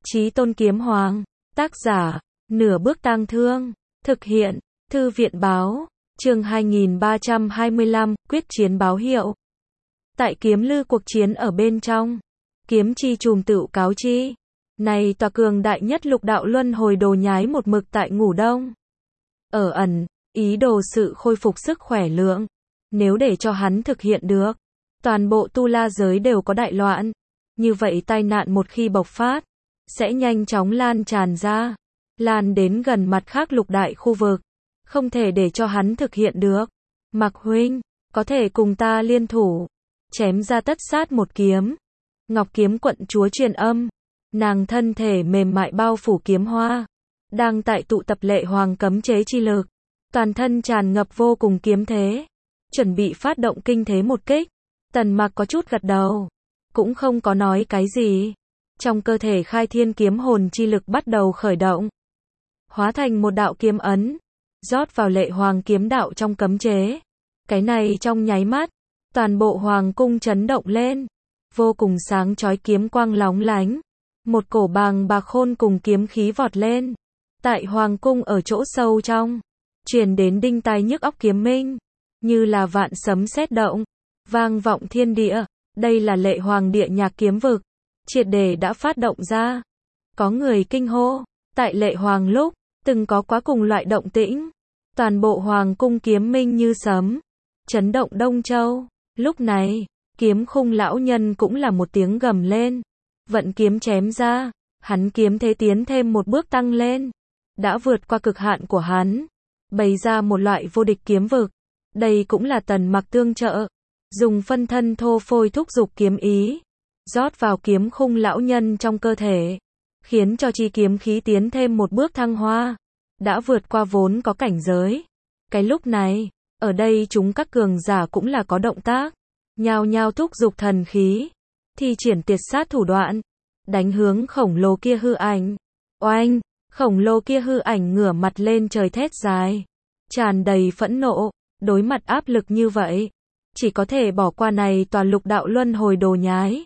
Chí Tôn Kiếm Hoàng, tác giả, Nửa Bước Tang Thương, thực hiện, Thư viện báo, chương 2325, quyết chiến báo hiệu. Tại kiếm lư cuộc chiến ở bên trong, kiếm chi trùm tựu cáo chi. Này tòa cường đại nhất lục đạo luân hồi đồ nhái một mực tại ngủ đông. Ở ẩn, ý đồ sự khôi phục sức khỏe lượng. Nếu để cho hắn thực hiện được, toàn bộ tu la giới đều có đại loạn. Như vậy tai nạn một khi bộc phát, sẽ nhanh chóng lan tràn ra, lan đến gần mặt khác lục đại khu vực. Không thể để cho hắn thực hiện được. Mạc huynh, có thể cùng ta liên thủ, chém ra tất sát một kiếm. Ngọc Kiếm quận chúa truyền âm, nàng thân thể mềm mại bao phủ kiếm hoa, đang tại tụ tập lệ hoàng cấm chế chi lực, toàn thân tràn ngập vô cùng kiếm thế, chuẩn bị phát động kinh thế một kích. Tần Mặc có chút gật đầu, cũng không có nói cái gì. Trong cơ thể khai thiên kiếm hồn chi lực bắt đầu khởi động, hóa thành một đạo kiếm ấn, rót vào lệ hoàng kiếm đạo trong cấm chế. Cái này trong nháy mắt, toàn bộ hoàng cung chấn động lên, vô cùng sáng chói kiếm quang lóng lánh. Một cổ bàng bạc khôn cùng kiếm khí vọt lên. Tại hoàng cung ở chỗ sâu trong, truyền đến đinh tai nhức óc kiếm minh, như là vạn sấm sét động, vang vọng thiên địa. Đây là lệ hoàng địa nhạc kiếm vực, triệt để đã phát động ra. Có người kinh hô, tại lệ hoàng lúc, từng có quá cùng loại động tĩnh. Toàn bộ hoàng cung kiếm minh như sấm, chấn động Đông Châu. Lúc này, kiếm khung lão nhân cũng là một tiếng gầm lên. Vận kiếm chém ra, hắn kiếm thế tiến thêm một bước tăng lên, đã vượt qua cực hạn của hắn, bày ra một loại vô địch kiếm vực. Đây cũng là Tần Mặc tương trợ, dùng phân thân thô phôi thúc dục kiếm ý, rót vào kiếm khung lão nhân trong cơ thể, khiến cho chi kiếm khí tiến thêm một bước thăng hoa, đã vượt qua vốn có cảnh giới. Cái lúc này, ở đây chúng các cường giả cũng là có động tác, nhao nhao thúc dục thần khí, thi triển tuyệt sát thủ đoạn, đánh hướng khổng lồ kia hư ảnh. Oanh, khổng lồ kia hư ảnh ngửa mặt lên trời thét dài, tràn đầy phẫn nộ. Đối mặt áp lực như vậy, chỉ có thể bỏ qua này toàn lục đạo luân hồi đồ nhái,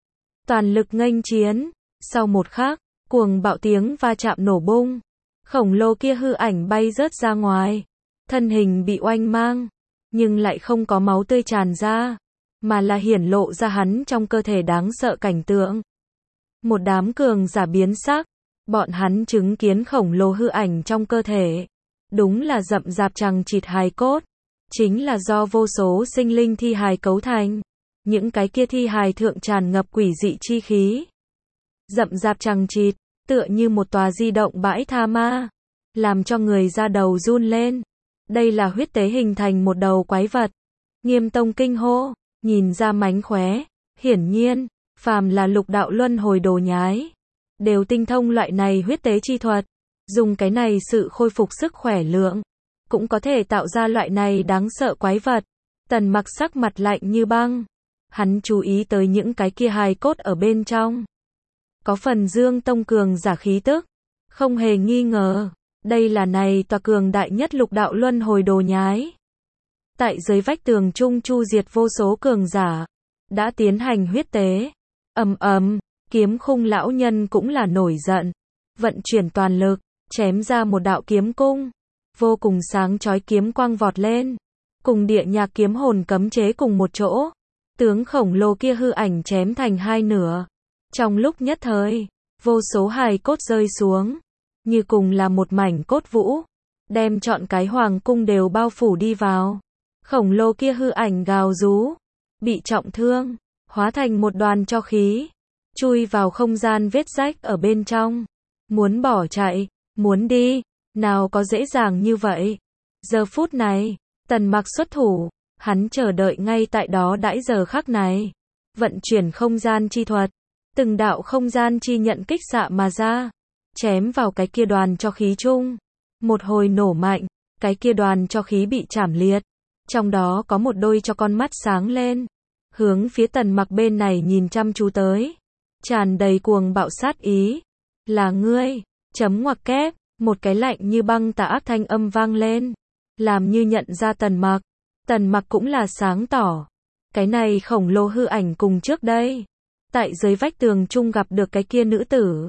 toàn lực nghênh chiến. Sau một khắc, cuồng bạo tiếng va chạm nổ bung, khổng lồ kia hư ảnh bay rớt ra ngoài, thân hình bị oanh mang, nhưng lại không có máu tươi tràn ra, mà là hiển lộ ra hắn trong cơ thể đáng sợ cảnh tượng. Một đám cường giả biến sắc, bọn hắn chứng kiến khổng lồ hư ảnh trong cơ thể, đúng là rậm rạp chằng chịt hài cốt, chính là do vô số sinh linh thi hài cấu thành. Những cái kia thi hài thượng tràn ngập quỷ dị chi khí, rậm rạp chằng chịt, tựa như một tòa di động bãi tha ma, làm cho người da đầu run lên. Đây là huyết tế hình thành một đầu quái vật. Nghiêm Tông kinh hô, nhìn ra mánh khóe, hiển nhiên, phàm là lục đạo luân hồi đồ nhái, đều tinh thông loại này huyết tế chi thuật, dùng cái này sự khôi phục sức khỏe lượng, cũng có thể tạo ra loại này đáng sợ quái vật. Tần Mặc sắc mặt lạnh như băng, hắn chú ý tới những cái kia hài cốt ở bên trong, có phần Dương Tông cường giả khí tức, không hề nghi ngờ, đây là này tòa cường đại nhất lục đạo luân hồi đồ nhái. Tại dưới vách tường trung chu diệt vô số cường giả, đã tiến hành huyết tế. Ầm ầm, kiếm khung lão nhân cũng là nổi giận, vận chuyển toàn lực, chém ra một đạo kiếm cung, vô cùng sáng chói kiếm quang vọt lên, cùng địa nhạc kiếm hồn cấm chế cùng một chỗ, tướng khổng lồ kia hư ảnh chém thành hai nửa. Trong lúc nhất thời, vô số hài cốt rơi xuống, như cùng là một mảnh cốt vũ, đem trọn cái hoàng cung đều bao phủ đi vào. Khổng lồ kia hư ảnh gào rú, bị trọng thương, hóa thành một đoàn tro khí, chui vào không gian vết rách ở bên trong, muốn bỏ chạy, muốn đi, nào có dễ dàng như vậy. Giờ phút này, Tần Mặc xuất thủ, hắn chờ đợi ngay tại đó đãi giờ khắc này, vận chuyển không gian chi thuật, từng đạo không gian chi nhận kích xạ mà ra, chém vào cái kia đoàn tro khí chung. Một hồi nổ mạnh, cái kia đoàn tro khí bị chảm liệt, trong đó có một đôi cho con mắt sáng lên, hướng phía Tần Mặc bên này nhìn chăm chú tới, tràn đầy cuồng bạo sát ý. Là ngươi, chấm ngoặc kép, một cái lạnh như băng tà ác thanh âm vang lên, làm như nhận ra Tần Mặc. Tần Mặc cũng là sáng tỏ, cái này khổng lồ hư ảnh cùng trước đây, tại dưới vách tường chung gặp được cái kia nữ tử,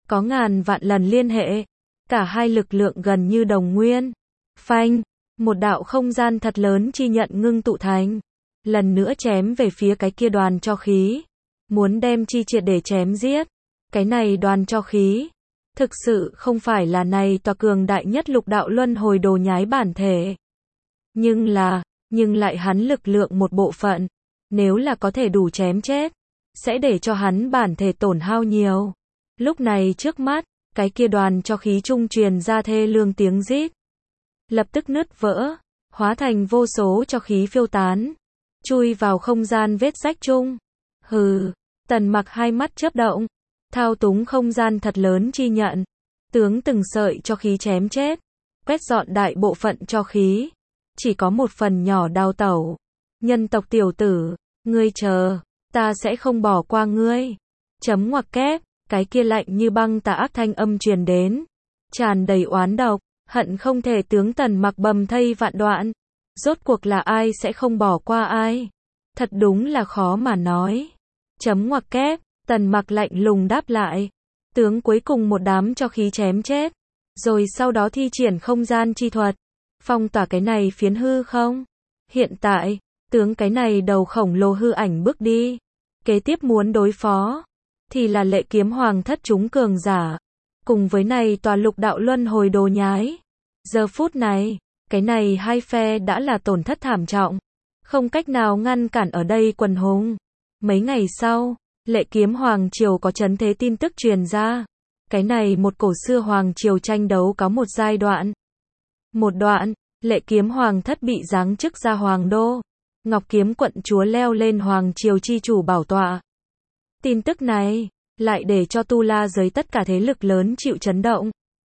có ngàn vạn lần liên hệ. Cả hai lực lượng gần như đồng nguyên. Phanh, một đạo không gian thật lớn chi nhận ngưng tụ thành. Lần nữa chém về phía cái kia đoàn cho khí. Muốn đem chi triệt để chém giết. Cái này đoàn cho khí. Thực sự không phải là này tòa cường đại nhất lục đạo luân hồi đồ nhái bản thể. Nhưng lại hắn lực lượng một bộ phận. Nếu là có thể đủ chém chết. Sẽ để cho hắn bản thể tổn hao nhiều. Lúc này trước mắt, cái kia đoàn cho khí trung truyền ra thê lương tiếng rít. Lập tức nứt vỡ, hóa thành vô số cho khí phiêu tán. Chui vào không gian vết rách chung. Hừ, Tần Mặc hai mắt chớp động. Thao túng không gian thật lớn chi nhận. Tướng từng sợi cho khí chém chết. Quét dọn đại bộ phận cho khí. Chỉ có một phần nhỏ đào tẩu. Nhân tộc tiểu tử, ngươi chờ, ta sẽ không bỏ qua ngươi. Chấm ngoặc kép, cái kia lạnh như băng tà ác thanh âm truyền đến. Tràn đầy oán độc, hận không thể tướng Tần Mặc bầm thây vạn đoạn. Rốt cuộc là ai sẽ không bỏ qua ai? Thật đúng là khó mà nói. Chấm ngoặc kép, Tần Mặc lạnh lùng đáp lại. Tướng cuối cùng một đám cho khí chém chết. Rồi sau đó thi triển không gian chi thuật. Phong tỏa cái này phiến hư không? Hiện tại, tướng cái này đầu khổng lồ hư ảnh bước đi. Kế tiếp muốn đối phó. Thì là Lệ Kiếm Hoàng thất chúng cường giả. Cùng với này tòa lục đạo luân hồi đồ nhái. Giờ phút này, cái này hai phe đã là tổn thất thảm trọng. Không cách nào ngăn cản ở đây quần hùng. Mấy ngày sau, Lệ Kiếm Hoàng triều có chấn thế tin tức truyền ra. Cái này một cổ xưa Hoàng triều tranh đấu có một giai đoạn. Một đoạn, Lệ Kiếm Hoàng thất bị giáng chức ra Hoàng đô. Ngọc Kiếm quận chúa leo lên Hoàng triều chi chủ bảo tọa. Tin tức này, lại để cho tu la giới tất cả thế lực lớn chịu chấn động.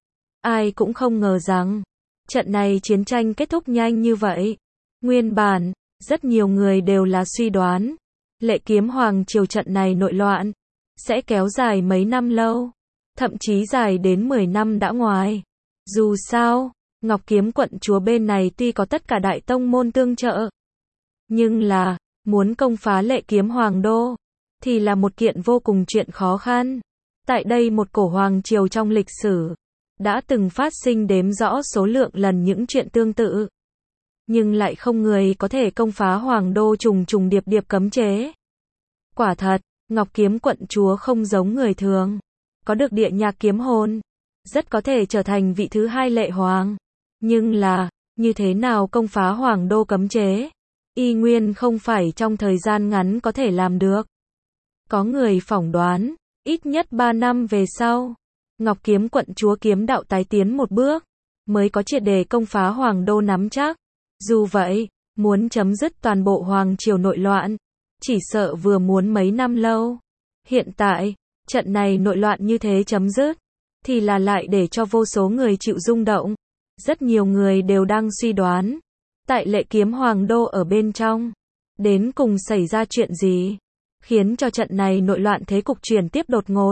Ai cũng không ngờ rằng, trận này chiến tranh kết thúc nhanh như vậy. Nguyên bản, rất nhiều người đều là suy đoán. Lệ Kiếm Hoàng triều trận này nội loạn, sẽ kéo dài mấy năm lâu. Thậm chí dài đến 10 năm đã ngoài. Dù sao, Ngọc Kiếm quận chúa bên này tuy có tất cả đại tông môn tương trợ. Nhưng là, muốn công phá Lệ Kiếm Hoàng đô, thì là một kiện vô cùng chuyện khó khăn. Tại đây một cổ hoàng triều trong lịch sử, đã từng phát sinh đếm rõ số lượng lần những chuyện tương tự. Nhưng lại không người có thể công phá hoàng đô trùng trùng điệp điệp cấm chế. Quả thật, Ngọc Kiếm quận chúa không giống người thường. Có được địa nhạc kiếm hồn. Rất có thể trở thành vị thứ hai Lệ Hoàng. Nhưng là, như thế nào công phá hoàng đô cấm chế? Y nguyên không phải trong thời gian ngắn có thể làm được. Có người phỏng đoán, ít nhất 3 năm về sau, Ngọc Kiếm quận chúa kiếm đạo tái tiến một bước, mới có triệt để công phá hoàng đô nắm chắc. Dù vậy, muốn chấm dứt toàn bộ hoàng triều nội loạn, chỉ sợ vừa muốn mấy năm lâu. Hiện tại, trận này nội loạn như thế chấm dứt, thì là lại để cho vô số người chịu rung động. Rất nhiều người đều đang suy đoán, tại Lệ Kiếm Hoàng đô ở bên trong, đến cùng xảy ra chuyện gì, khiến cho trận này nội loạn thế cục chuyển tiếp đột ngột.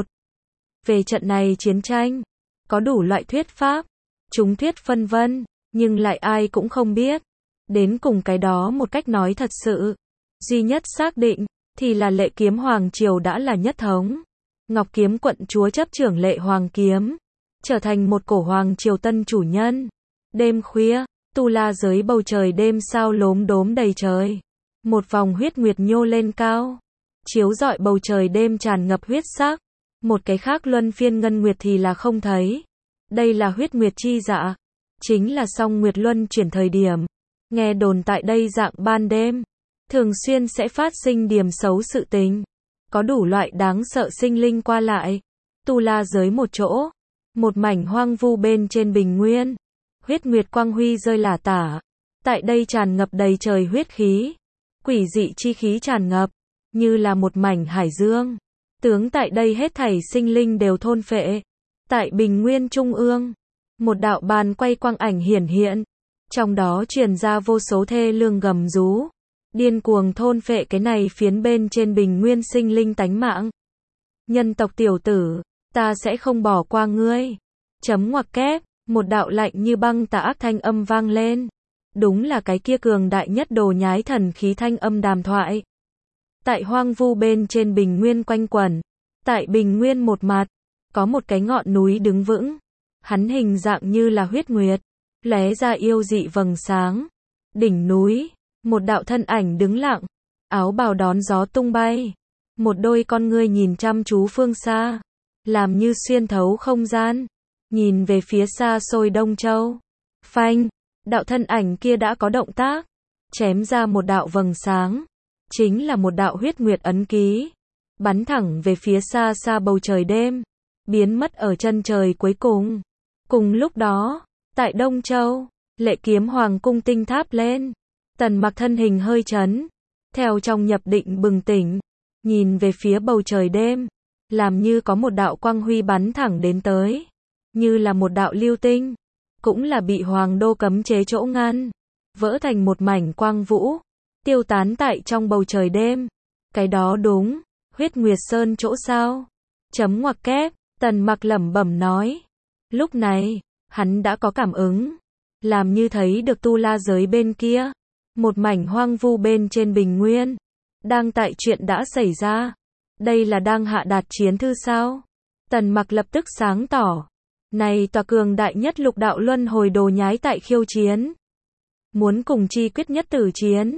Về trận này chiến tranh, có đủ loại thuyết pháp, chúng thuyết phân vân, nhưng lại ai cũng không biết. Đến cùng cái đó một cách nói thật sự, duy nhất xác định, thì là Lệ Kiếm Hoàng triều đã là nhất thống. Ngọc Kiếm quận chúa chấp trưởng Lệ Hoàng kiếm, trở thành một cổ hoàng triều tân chủ nhân. Đêm khuya, tu la giới bầu trời đêm sao lốm đốm đầy trời. Một vòng huyết nguyệt nhô lên cao, chiếu rọi bầu trời đêm tràn ngập huyết sắc. Một cái khác luân phiên ngân nguyệt thì là không thấy. Đây là huyết nguyệt chi dạ, chính là song nguyệt luân chuyển thời điểm. Nghe đồn tại đây dạng ban đêm, thường xuyên sẽ phát sinh điểm xấu sự tình. Có đủ loại đáng sợ sinh linh qua lại. Tu la giới một chỗ, một mảnh hoang vu bên trên bình nguyên. Huyết nguyệt quang huy rơi lả tả. Tại đây tràn ngập đầy trời huyết khí. Quỷ dị chi khí tràn ngập, như là một mảnh hải dương. Tướng tại đây hết thảy sinh linh đều thôn phệ. Tại bình nguyên trung ương, một đạo bàn quay quang ảnh hiển hiện. Trong đó truyền ra vô số thê lương gầm rú. Điên cuồng thôn phệ cái này phiến bên trên bình nguyên sinh linh tánh mạng. Nhân tộc tiểu tử, ta sẽ không bỏ qua ngươi. Chấm ngoặc kép, một đạo lạnh như băng tà ác thanh âm vang lên. Đúng là cái kia cường đại nhất đồ nhái thần khí thanh âm đàm thoại. Tại hoang vu bên trên bình nguyên quanh quẩn. Tại bình nguyên một mặt, có một cái ngọn núi đứng vững. Hắn hình dạng như là huyết nguyệt, lóe ra yêu dị vầng sáng. Đỉnh núi, một đạo thân ảnh đứng lặng, áo bào đón gió tung bay. Một đôi con ngươi nhìn chăm chú phương xa, làm như xuyên thấu không gian, nhìn về phía xa xôi Đông Châu. Phanh, đạo thân ảnh kia đã có động tác, chém ra một đạo vầng sáng, chính là một đạo huyết nguyệt ấn ký, bắn thẳng về phía xa xa bầu trời đêm, biến mất ở chân trời cuối cùng. Cùng lúc đó, tại Đông Châu, Lệ Kiếm Hoàng cung tinh tháp lên, Tần Mặc thân hình hơi chấn, theo trong nhập định bừng tỉnh, nhìn về phía bầu trời đêm, làm như có một đạo quang huy bắn thẳng đến tới, như là một đạo lưu tinh, cũng là bị Hoàng đô cấm chế chỗ ngăn, vỡ thành một mảnh quang vũ, tiêu tán tại trong bầu trời đêm. Cái đó đúng, Huyết Nguyệt Sơn chỗ sao? Chấm ngoặc kép, Tần Mặc lẩm bẩm nói. Lúc này, hắn đã có cảm ứng, làm như thấy được tu la giới bên kia, một mảnh hoang vu bên trên bình nguyên, đang tại chuyện đã xảy ra. Đây là đang hạ đạt chiến thư sao? Tần Mặc lập tức sáng tỏ. Này tòa cường đại nhất lục đạo luân hồi đồ nhái tại khiêu chiến. Muốn cùng chi quyết nhất tử chiến.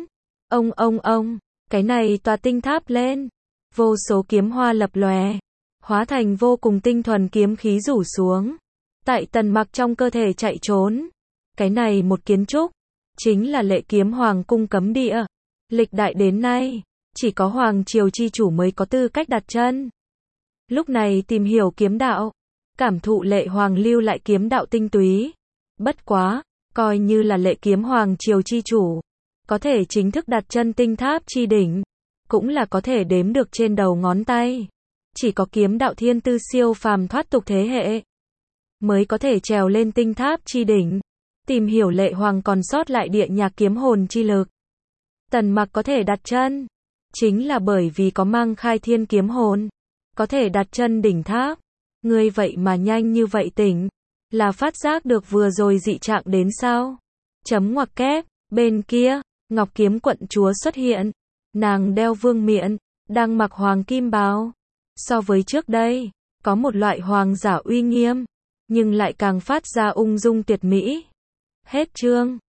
Ông, cái này tòa tinh tháp lên. Vô số kiếm hoa lập lòe, hóa thành vô cùng tinh thuần kiếm khí rủ xuống. Tại Tần Mặc trong cơ thể chạy trốn. Cái này một kiến trúc, chính là Lệ Kiếm Hoàng cung cấm địa. Lịch đại đến nay, chỉ có Hoàng triều chi chủ mới có tư cách đặt chân. Lúc này tìm hiểu kiếm đạo, cảm thụ Lệ Hoàng lưu lại kiếm đạo tinh túy. Bất quá, coi như là Lệ Kiếm Hoàng triều chi chủ, có thể chính thức đặt chân tinh tháp chi đỉnh, cũng là có thể đếm được trên đầu ngón tay. Chỉ có kiếm đạo thiên tư siêu phàm thoát tục thế hệ, mới có thể trèo lên tinh tháp chi đỉnh, tìm hiểu Lệ Hoàng còn sót lại địa nhạc kiếm hồn chi lực. Tần Mặc có thể đặt chân, chính là bởi vì có mang khai thiên kiếm hồn, có thể đặt chân đỉnh tháp. Ngươi vậy mà nhanh như vậy tỉnh, là phát giác được vừa rồi dị trạng đến sao? Chấm ngoặc kép, bên kia, Ngọc Kiếm quận chúa xuất hiện, nàng đeo vương miện, đang mặc hoàng kim bào. So với trước đây, có một loại hoàng giả uy nghiêm, nhưng lại càng phát ra ung dung tuyệt mỹ. Hết chương.